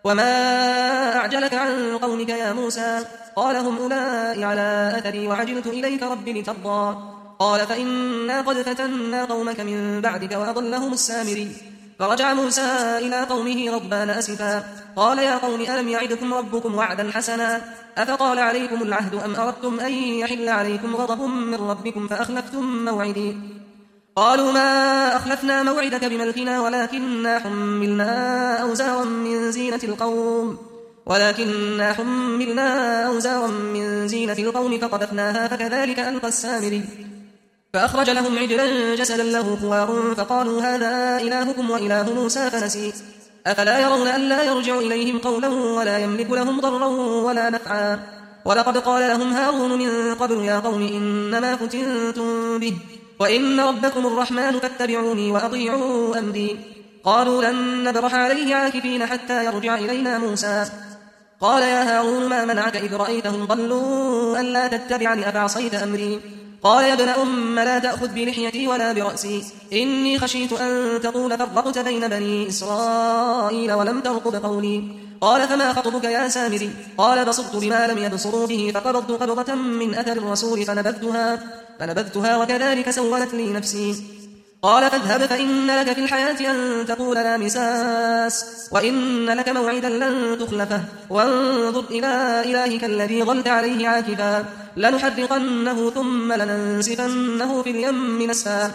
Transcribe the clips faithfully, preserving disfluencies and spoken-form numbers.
وما أعجلك عن قومك يا موسى؟ قال هم أولئك على أثري وعجلت إليك رب لترضى. قال فإنا قد فتنا قومك من بعدك وأضلهم السامري. فرجع موسى إلى قومه غضبان أسفا قال يا قوم ألم يعدكم ربكم وعدا حسنا أفطال عليكم العهد أم أردتم أن يحل عليكم غضب من ربكم فأخلفتم موعدي؟ قالوا ما أخلفنا موعدك بملكنا ولكننا حملنا أوزارا من زينة القوم ولكننا حملنا أوزارا من زينة القوم فقذفناها فكذلك ألقى السامري. فأخرج لهم عجلا جسدا له خوار فقالوا هذا إلهكم وإله موسى فنسي. أفلا يرون ألا يرجع إليهم قولا ولا يملك لهم ضرا ولا نفعا؟ ولقد قال لهم هارون من قبل يا قوم إنما فتنتم به وإن ربكم الرحمن فاتبعوني وأطيعوا أمري. قالوا لن نبرح عليه عاكفين حتى يرجع إلينا موسى. قال يا هارون ما منعك إذ رأيتهم ضلوا ألا تتبعني أفعصيت أمري؟ قال يا ابن أم لا تأخذ بلحيتي ولا برأسي إني خشيت أن تقول فرقت بين بني إسرائيل ولم ترقب قولي. قال فما خطبك يا سامري؟ قال بصرت بما لم يبصروا به فقبضت قبضة من أثر الرسول فنبذتها, فنبذتها وكذلك سولت لي نفسي. قال فاذهب فإن لك في الحياة أن تقول لا مساس وإن لك موعدا لن تخلفه وانظر إلى إلهك الذي ظلت عليه عاكفا لنحرقنه ثم لننسفنه في اليم نسفا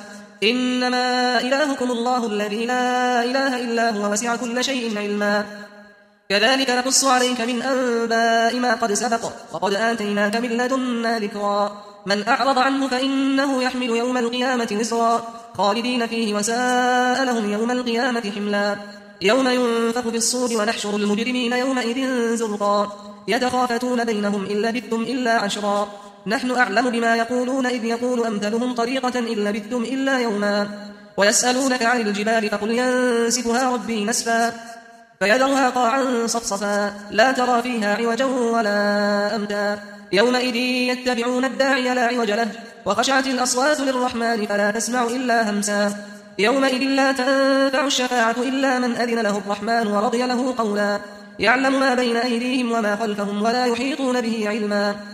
إنما إلهكم الله الذي لا إله إلا هو وسع كل شيء علما. كذلك نقص عليك من أنباء ما قد سبق وقد آتيناك من لدنا ذكرا. من أعرض عنه فإنه يحمل يوم القيامة وزرا خالدين فيه وساء لهم يوم القيامة حملا. يوم ينفخ في الصور ونحشر المجرمين يومئذ زرقا يتخافتون بينهم إن لبثتم إلا عشرا نحن أعلم بما يقولون إذ يقول أمثلهم طريقة إن لبثتم إلا يوما. ويسألونك عن الجبال فقل ينسفها ربي نسفا فيذرها قاعا صفصفا لا ترى فيها عوجا ولا أمتا يومئذ يتبعون الداعي لا عوج له وخشعت الأصوات للرحمن فلا تسمع إلا همسا. يومئذ لا تنفع الشفاعة إلا من أذن له الرحمن ورضي له قولا. يعلم ما بين أيديهم وما خلفهم ولا يحيطون به علما